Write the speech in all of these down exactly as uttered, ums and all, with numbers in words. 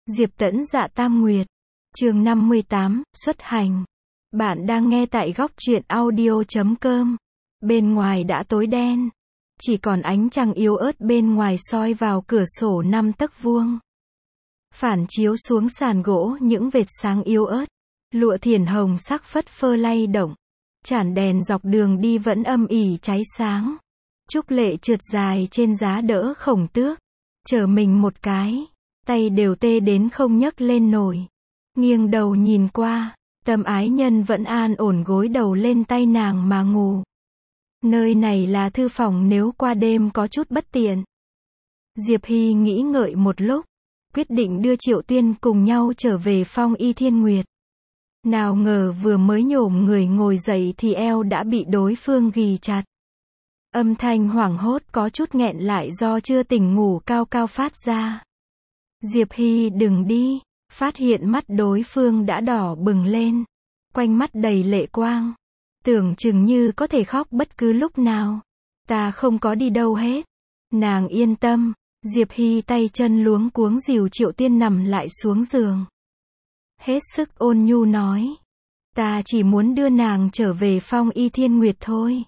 Diệp Tẫn Dạ Tam Nguyệt. Chương năm mươi tám, xuất hành. Bạn đang nghe tại góc truyện audio chấm com. Bên ngoài đã tối đen. Chỉ còn ánh trăng yếu ớt bên ngoài soi vào cửa sổ năm tấc vuông. Phản chiếu xuống sàn gỗ những vệt sáng yếu ớt. Lụa thiển hồng sắc phất phơ lay động. Chản đèn dọc đường đi vẫn âm ỉ cháy sáng. Trúc Lệ trượt dài trên giá đỡ khổng tước. Chở mình một cái. Tay đều tê đến không nhấc lên nổi. Nghiêng đầu nhìn qua. Tâm ái nhân vẫn an ổn gối đầu lên tay nàng mà ngủ. Nơi này là thư phòng, nếu qua đêm có chút bất tiện. Diệp Hy nghĩ ngợi một lúc. Quyết định đưa Triệu Tuyên cùng nhau trở về Phong Y Thiên Nguyệt. Nào ngờ vừa mới nhổm người ngồi dậy thì eo đã bị đối phương ghì chặt. Âm thanh hoảng hốt có chút nghẹn lại do chưa tỉnh ngủ cao cao phát ra. Diệp Hy đừng đi, phát hiện mắt đối phương đã đỏ bừng lên. Quanh mắt đầy lệ quang. Tưởng chừng như có thể khóc bất cứ lúc nào. Ta không có đi đâu hết. Nàng yên tâm. Diệp Hy tay chân luống cuống dìu Triệu Tuyên nằm lại xuống giường. Hết sức ôn nhu nói. Ta chỉ muốn đưa nàng trở về Phong Y Thiên Nguyệt thôi.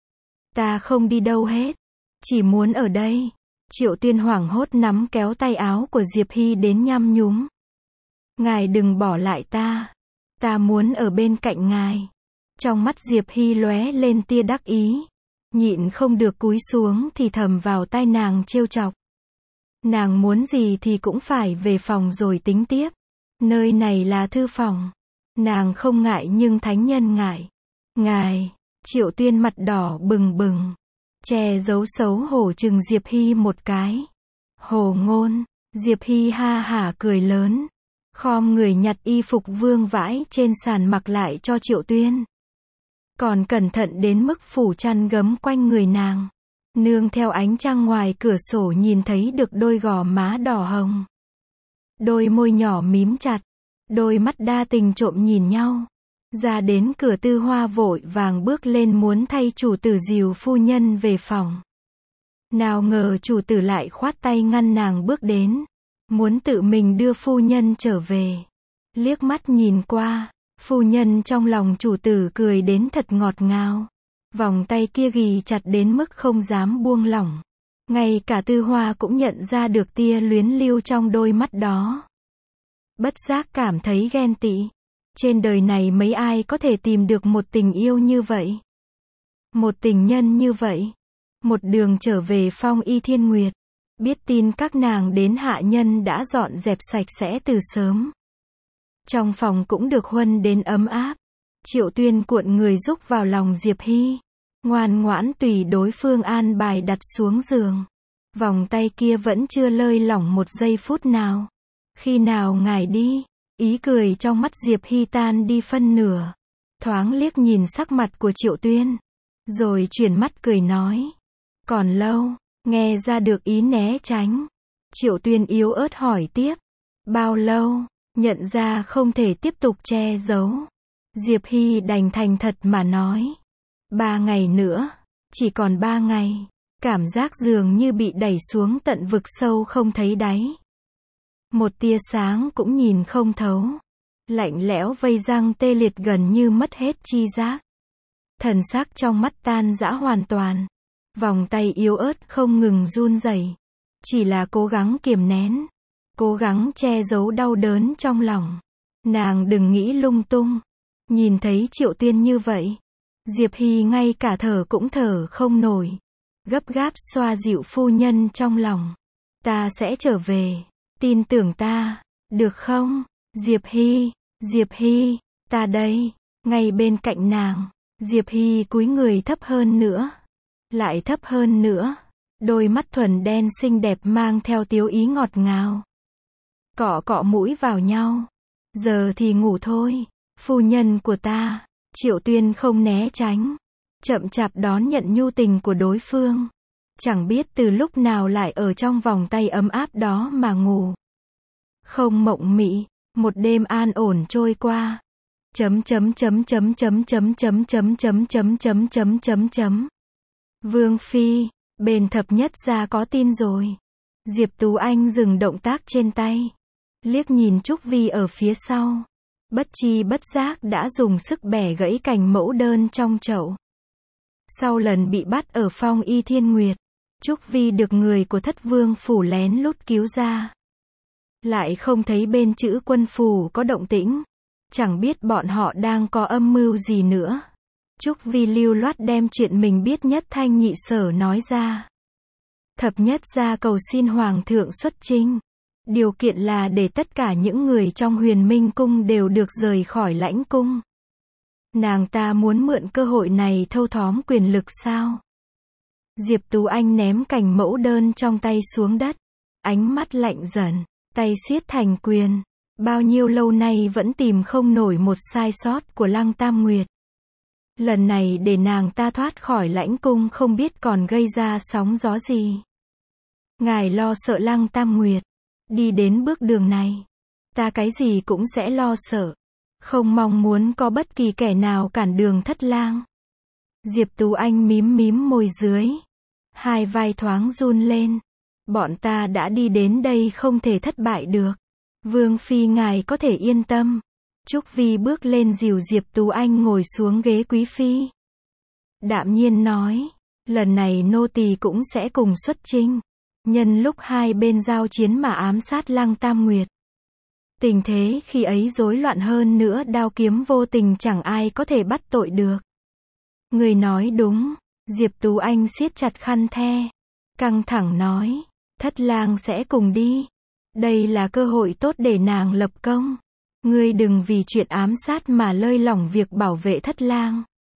Ta không đi đâu hết. Chỉ muốn ở đây. Triệu Tuyên hoảng hốt nắm kéo tay áo của Diệp Hy đến nhăm nhúm. Ngài đừng bỏ lại ta. Ta muốn ở bên cạnh ngài. Trong mắt Diệp Hy lóe lên tia đắc ý. Nhịn không được cúi xuống thì thầm vào tai nàng trêu chọc. Nàng muốn gì thì cũng phải về phòng rồi tính tiếp. Nơi này là thư phòng. Nàng không ngại nhưng thánh nhân ngại. Ngài. Triệu Tuyên mặt đỏ bừng bừng. Che giấu xấu hổ chừng Diệp Hy một cái. Hồ ngôn. Diệp Hy ha hả cười lớn. Khom người nhặt y phục vương vãi trên sàn mặc lại cho Triệu Tuyên. Còn cẩn thận đến mức phủ chăn gấm quanh người nàng. Nương theo ánh trăng ngoài cửa sổ nhìn thấy được đôi gò má đỏ hồng. Đôi môi nhỏ mím chặt. Đôi mắt đa tình trộm nhìn nhau. Ra đến cửa Tư Hoa vội vàng bước lên muốn thay chủ tử dìu phu nhân về phòng. Nào ngờ chủ tử lại khoát tay ngăn nàng bước đến. Muốn tự mình đưa phu nhân trở về. Liếc mắt nhìn qua. Phu nhân trong lòng chủ tử cười đến thật ngọt ngào. Vòng tay kia ghì chặt đến mức không dám buông lỏng. Ngay cả Tư Hoa cũng nhận ra được tia luyến lưu trong đôi mắt đó. Bất giác cảm thấy ghen tị. Trên đời này mấy ai có thể tìm được một tình yêu như vậy? Một tình nhân như vậy? Một đường trở về Phong Y Thiên Nguyệt. Biết tin các nàng đến hạ nhân đã dọn dẹp sạch sẽ từ sớm. Trong phòng cũng được huân đến ấm áp. Triệu Tuyên cuộn người rúc vào lòng Diệp Hy. Ngoan ngoãn tùy đối phương an bài đặt xuống giường. Vòng tay kia vẫn chưa lơi lỏng một giây phút nào. Khi nào ngài đi? Ý cười trong mắt Diệp Hy tan đi phân nửa. Thoáng liếc nhìn sắc mặt của Triệu Tuyên. Rồi chuyển mắt cười nói. Còn lâu. Nghe ra được ý né tránh. Triệu Tuyên yếu ớt hỏi tiếp. Bao lâu? Nhận ra không thể tiếp tục che giấu. Diệp Hy đành thành thật mà nói. Ba ngày nữa. Chỉ còn ba ngày. Cảm giác dường như bị đẩy xuống tận vực sâu không thấy đáy. Một tia sáng cũng nhìn không thấu. Lạnh lẽo vây răng tê liệt gần như mất hết chi giác. Thần sắc trong mắt tan rã hoàn toàn. Vòng tay yếu ớt không ngừng run rẩy. Chỉ là cố gắng kiềm nén. Cố gắng che giấu đau đớn trong lòng. Nàng đừng nghĩ lung tung. Nhìn thấy Triệu Tuyên như vậy. Diệp Hy ngay cả thở cũng thở không nổi. Gấp gáp xoa dịu phu nhân trong lòng. Ta sẽ trở về. Tin tưởng ta. Được không? Diệp Hy. Diệp Hy. Ta đây. Ngay bên cạnh nàng. Diệp Hy cúi người thấp hơn nữa. Lại thấp hơn nữa. Đôi mắt thuần đen xinh đẹp mang theo tiếu ý ngọt ngào. Cọ cọ mũi vào nhau. Giờ thì ngủ thôi. Phu nhân của ta. Triệu Tuyên không né tránh. Chậm chạp đón nhận nhu tình của đối phương. Chẳng biết từ lúc nào lại ở trong vòng tay ấm áp đó mà ngủ. Không mộng mị. Một đêm an ổn trôi qua. Chấm chấm chấm chấm chấm chấm chấm chấm chấm chấm chấm chấm chấm chấm. Vương Phi. Bên thập nhất gia có tin rồi. Diệp Tú Anh dừng động tác trên tay. liếc nhìn Trúc Vi ở phía sau. Bất chi bất giác đã dùng sức bẻ gãy cành mẫu đơn trong chậu. Sau lần bị bắt ở Phong Y Thiên Nguyệt, Trúc Vi được người của Thất Vương phủ lén lút cứu ra. Lại không thấy bên Chữ Quân phủ có động tĩnh. Chẳng biết bọn họ đang có âm mưu gì nữa. Trúc Vi lưu loát đem chuyện mình biết nhất thanh nhị sở nói ra. Thập nhất ra cầu xin Hoàng thượng xuất chinh. Điều kiện là để tất cả những người trong Huyền Minh Cung đều được rời khỏi lãnh cung. Nàng ta muốn mượn cơ hội này thâu tóm quyền lực sao? Diệp Tú Anh ném cành mẫu đơn trong tay xuống đất. Ánh mắt lạnh dần, tay siết thành quyền. Bao nhiêu lâu nay vẫn tìm không nổi một sai sót của Lăng Tam Nguyệt. Lần này để nàng ta thoát khỏi lãnh cung không biết còn gây ra sóng gió gì. Ngài lo sợ Lăng Tam Nguyệt. Đi đến bước đường này, ta cái gì cũng sẽ lo sợ. Không mong muốn có bất kỳ kẻ nào cản đường Thất Lang. Diệp Tú Anh mím mím môi dưới. Hai vai thoáng run lên. Bọn ta đã đi đến đây không thể thất bại được. Vương phi ngài có thể yên tâm. Trúc Vi bước lên dìu Diệp Tú Anh ngồi xuống ghế quý phi. Đạm nhiên nói, lần này nô tỳ cũng sẽ cùng xuất chinh. Nhân lúc hai bên giao chiến mà ám sát Lăng Tam Nguyệt. Tình thế khi ấy rối loạn hơn nữa, đao kiếm vô tình chẳng ai có thể bắt tội được. Người nói đúng. Diệp Tú Anh siết chặt khăn the. Căng thẳng nói, Thất Lang sẽ cùng đi. Đây là cơ hội tốt để nàng lập công. Ngươi đừng vì chuyện ám sát mà lơi lỏng việc bảo vệ Thất Lang.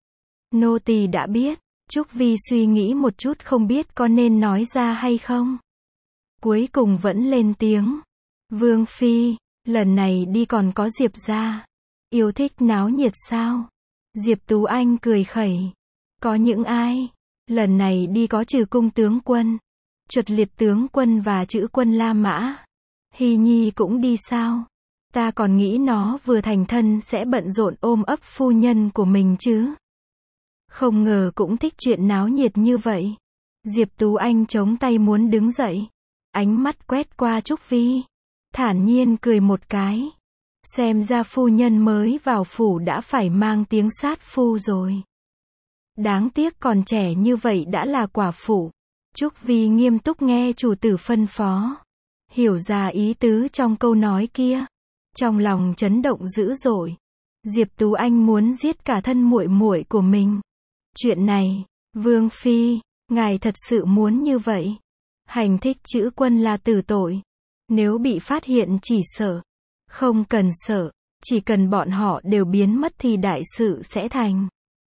Nô tỳ đã biết. Trúc Vi suy nghĩ một chút không biết có nên nói ra hay không. Cuối cùng vẫn lên tiếng. Vương phi, lần này đi còn có Diệp gia. Yêu thích náo nhiệt sao? Diệp Tú Anh cười khẩy. Có những ai? Lần này đi có Trừ Cung tướng quân, Chuột Liệt tướng quân và Chữ Quân La Mã. Hy Nhi cũng đi sao? Ta còn nghĩ nó vừa thành thân sẽ bận rộn ôm ấp phu nhân của mình chứ. Không ngờ cũng thích chuyện náo nhiệt như vậy. Diệp Tú Anh chống tay muốn đứng dậy. Ánh mắt quét qua Trúc Vi. Thản nhiên cười một cái. Xem ra phu nhân mới vào phủ đã phải mang tiếng sát phu rồi. Đáng tiếc còn trẻ như vậy đã là quả phụ. Trúc Vi nghiêm túc nghe chủ tử phân phó. Hiểu ra ý tứ trong câu nói kia. Trong lòng chấn động dữ dội. Diệp Tú Anh muốn giết cả thân muội muội của mình. Chuyện này, Vương phi, ngài thật sự muốn như vậy? Hành thích Chữ Quân là tử tội. Nếu bị phát hiện chỉ sợ. Không cần sợ, chỉ cần bọn họ đều biến mất thì đại sự sẽ thành.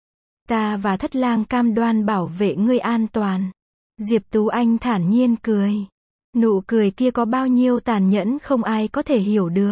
Ta và Thất Lang cam đoan bảo vệ ngươi an toàn. Diệp Tú Anh thản nhiên cười. Nụ cười kia có bao nhiêu tàn nhẫn không ai có thể hiểu được.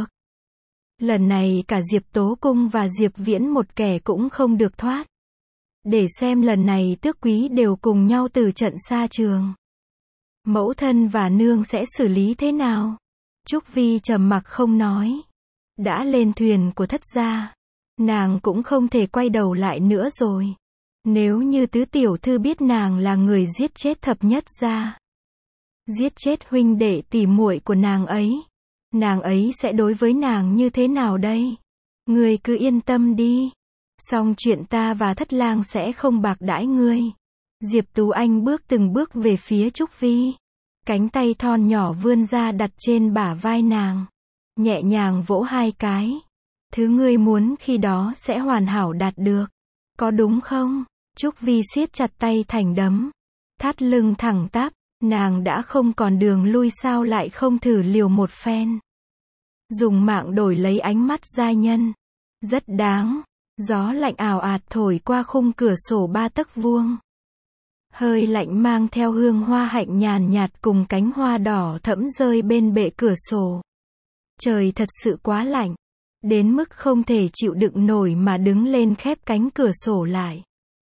Lần này cả Diệp Tố Cung và Diệp Viễn một kẻ cũng không được thoát. Để xem lần này tước quý đều cùng nhau từ trận xa trường. Mẫu thân và nương sẽ xử lý thế nào? Trúc Vi trầm mặc không nói. Đã lên thuyền của Thất gia, nàng cũng không thể quay đầu lại nữa rồi. Nếu như tứ tiểu thư biết nàng là người giết chết Thập nhất gia, giết chết huynh đệ tỷ muội của nàng ấy, nàng ấy sẽ đối với nàng như thế nào đây? Ngươi cứ yên tâm đi. Xong chuyện ta và Thất Lang sẽ không bạc đãi ngươi. Diệp Tú Anh bước từng bước về phía Trúc Vi. Cánh tay thon nhỏ vươn ra đặt trên bả vai nàng. Nhẹ nhàng vỗ hai cái. Thứ ngươi muốn khi đó sẽ hoàn hảo đạt được. Có đúng không? Trúc Vi siết chặt tay thành đấm. Thắt lưng thẳng tắp. Nàng đã không còn đường lui sao lại không thử liều một phen. Dùng mạng đổi lấy ánh mắt giai nhân. Rất đáng. Gió lạnh ào ạt thổi qua khung cửa sổ ba tấc vuông. Hơi lạnh mang theo hương hoa hạnh nhàn nhạt cùng cánh hoa đỏ thẫm rơi bên bệ cửa sổ. Trời thật sự quá lạnh. Đến mức không thể chịu đựng nổi mà đứng lên khép cánh cửa sổ lại.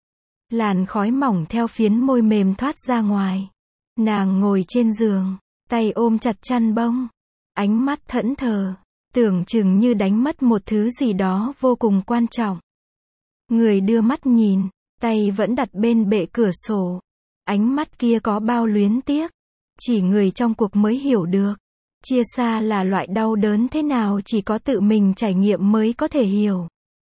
Làn khói mỏng theo phiến môi mềm thoát ra ngoài. Nàng ngồi trên giường, tay ôm chặt chăn bông. Ánh mắt thẫn thờ. Tưởng chừng như đánh mất một thứ gì đó vô cùng quan trọng. Người đưa mắt nhìn, tay vẫn đặt bên bệ cửa sổ. Ánh mắt kia có bao luyến tiếc. Chỉ người trong cuộc mới hiểu được. Chia xa là loại đau đớn thế nào chỉ có tự mình trải nghiệm mới có thể hiểu.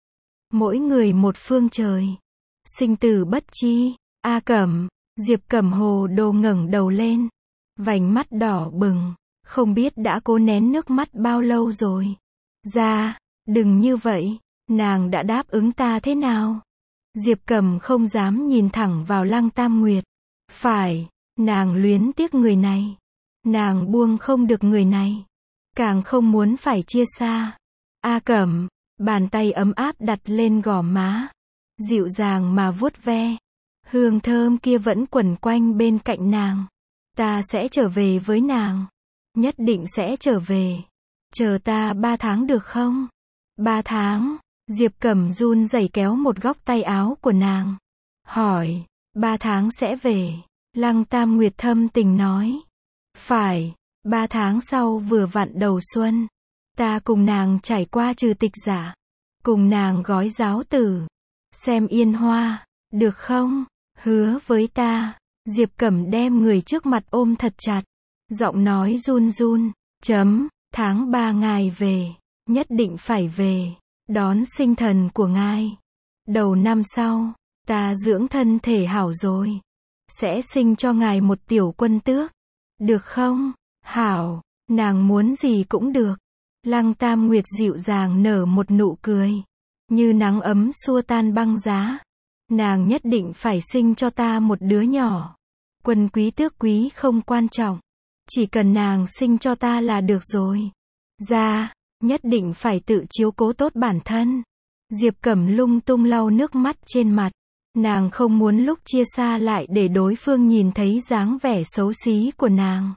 Mỗi người một phương trời. Sinh tử bất chi. A Cẩm. Diệp Cẩm hồ đồ ngẩng đầu lên. Vành mắt đỏ bừng. Không biết đã cố nén nước mắt bao lâu rồi. Ra, đừng như vậy. Nàng đã đáp ứng ta thế nào? Diệp Cẩm không dám nhìn thẳng vào Lăng Tam Nguyệt. Phải, nàng luyến tiếc người này. Nàng buông không được người này. Càng không muốn phải chia xa. A Cẩm, bàn tay ấm áp đặt lên gò má. Dịu dàng mà vuốt ve. Hương thơm kia vẫn quẩn quanh bên cạnh nàng. Ta sẽ trở về với nàng. Nhất định sẽ trở về. Chờ ta ba tháng được không? Ba tháng. Diệp Cẩm run rẩy kéo một góc tay áo của nàng. Hỏi, ba tháng sẽ về. Lăng Tam Nguyệt thâm tình nói. Phải, ba tháng sau vừa vặn đầu xuân. Ta cùng nàng trải qua trừ tịch giả. Cùng nàng gói giáo tử. Xem yên hoa, được không? Hứa với ta. Diệp Cẩm đem người trước mặt ôm thật chặt. Giọng nói run run. Chấm, tháng ba ngài về. Nhất định phải về. Đón sinh thần của ngài. Đầu năm sau, ta dưỡng thân thể hảo rồi. Sẽ sinh cho ngài một tiểu quân tước. Được không? Hảo, nàng muốn gì cũng được. Lăng Tam Nguyệt dịu dàng nở một nụ cười. Như nắng ấm xua tan băng giá. Nàng nhất định phải sinh cho ta một đứa nhỏ. Quân quý tước quý không quan trọng. Chỉ cần nàng sinh cho ta là được rồi. Ra, nhất định phải tự chiếu cố tốt bản thân. Diệp Cẩm lung tung lau nước mắt trên mặt. Nàng không muốn lúc chia xa lại để đối phương nhìn thấy dáng vẻ xấu xí của nàng.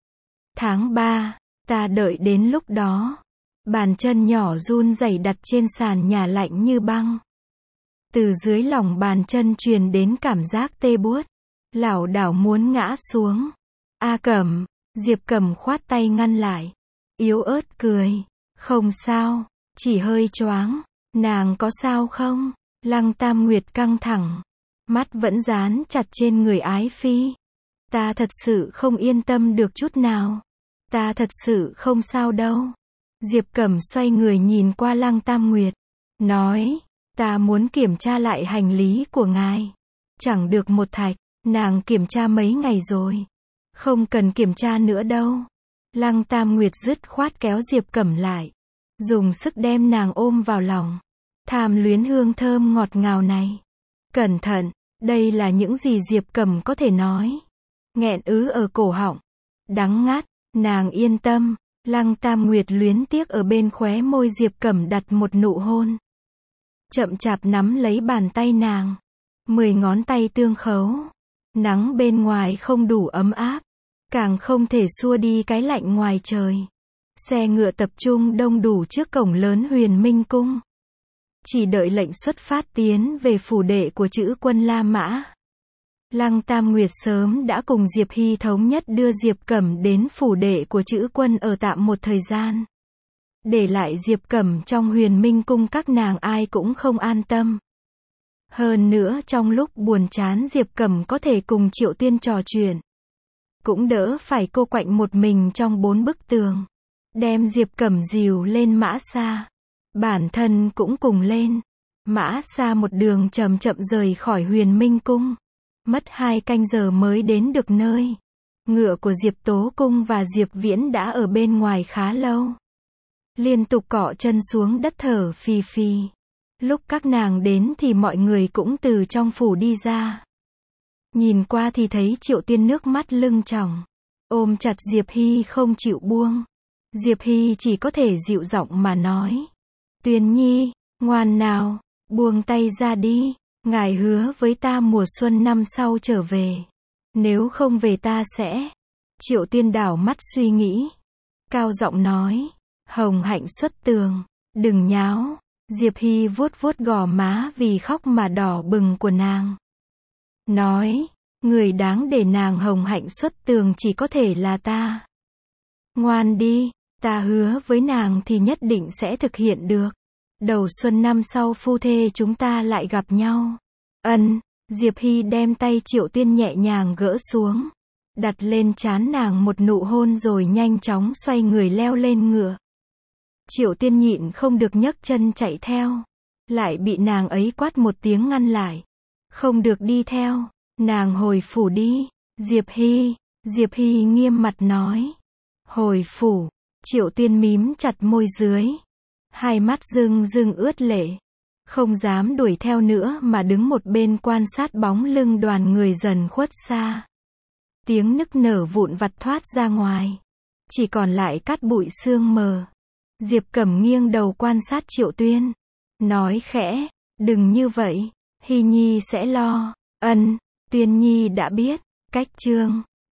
Tháng ba, ta đợi đến lúc đó. Bàn chân nhỏ run rẩy đặt trên sàn nhà lạnh như băng. Từ dưới lòng bàn chân truyền đến cảm giác tê buốt. Lảo đảo muốn ngã xuống. A Cẩm. Diệp Cẩm khoát tay ngăn lại. Yếu ớt cười. Không sao, chỉ hơi choáng. Nàng có sao không? Lăng Tam Nguyệt căng thẳng. Mắt vẫn dán chặt trên người Ái Phi. Ta thật sự không yên tâm được chút nào. Ta thật sự không sao đâu. Diệp Cẩm xoay người nhìn qua Lăng Tam Nguyệt. Nói, ta muốn kiểm tra lại hành lý của ngài. Chẳng được một thạch, nàng kiểm tra mấy ngày rồi. Không cần kiểm tra nữa đâu. Lăng Tam Nguyệt dứt khoát kéo Diệp Cẩm lại. Dùng sức đem nàng ôm vào lòng. Tham luyến hương thơm ngọt ngào này. Cẩn thận, đây là những gì Diệp Cẩm có thể nói. Nghẹn ứ ở cổ họng. Đắng ngắt, nàng yên tâm. Lăng Tam Nguyệt luyến tiếc ở bên khóe môi Diệp Cẩm đặt một nụ hôn. Chậm chạp nắm lấy bàn tay nàng. Mười ngón tay tương khấu. Nắng bên ngoài không đủ ấm áp. Càng không thể xua đi cái lạnh ngoài trời. Xe ngựa tập trung đông đủ trước cổng lớn Huyền Minh Cung. Chỉ đợi lệnh xuất phát tiến về phủ đệ của chữ quân La Mã. Lăng Tam Nguyệt sớm đã cùng Diệp Hy thống nhất đưa Diệp Cẩm đến phủ đệ của chữ quân ở tạm một thời gian. Để lại Diệp Cẩm trong Huyền Minh Cung các nàng ai cũng không an tâm. Hơn nữa trong lúc buồn chán Diệp Cẩm có thể cùng Triệu Tiên trò chuyện. Cũng đỡ phải cô quạnh một mình trong bốn bức tường. Đem Diệp Cẩm dìu lên mã xa. Bản thân cũng cùng lên. Mã xa một đường chậm chậm rời khỏi Huyền Minh Cung. Mất hai canh giờ mới đến được nơi. Ngựa của Diệp Tố Cung và Diệp Viễn đã ở bên ngoài khá lâu. Liên tục cọ chân xuống đất thở phì phì. Lúc các nàng đến thì mọi người cũng từ trong phủ đi ra. Nhìn qua thì thấy Triệu Tiên nước mắt lưng tròng. Ôm chặt Diệp Hy không chịu buông. Diệp Hy chỉ có thể dịu giọng mà nói. Tuyền Nhi, ngoan nào, buông tay ra đi. Ngài hứa với ta mùa xuân năm sau trở về. Nếu không về ta sẽ. Triệu Tiên đảo mắt suy nghĩ. Cao giọng nói. Hồng Hạnh xuất tường. Đừng nháo. Diệp Hy vuốt vuốt gò má vì khóc mà đỏ bừng của nàng. Nói. Người đáng để nàng Hồng Hạnh xuất tường chỉ có thể là ta. Ngoan đi. Ta hứa với nàng thì nhất định sẽ thực hiện được. Đầu xuân năm sau phu thê chúng ta lại gặp nhau. Ân. Diệp Hy đem tay Triệu Tiên nhẹ nhàng gỡ xuống. đặt lên trán nàng một nụ hôn rồi nhanh chóng xoay người leo lên ngựa. Triệu Tiên nhịn không được nhấc chân chạy theo, lại bị nàng ấy quát một tiếng ngăn lại. Không được đi theo, nàng hồi phủ đi. Diệp Hy, Diệp Hy nghiêm mặt nói. Hồi phủ, Triệu Tiên mím chặt môi dưới, hai mắt rưng rưng ướt lệ, không dám đuổi theo nữa mà đứng một bên quan sát bóng lưng đoàn người dần khuất xa. Tiếng nức nở vụn vặt thoát ra ngoài, chỉ còn lại cát bụi sương mờ. Diệp Cẩm nghiêng đầu quan sát Triệu Tuyên, nói khẽ, đừng như vậy, Hy Nhi sẽ lo. Ân, Tuyên Nhi đã biết. Cách chương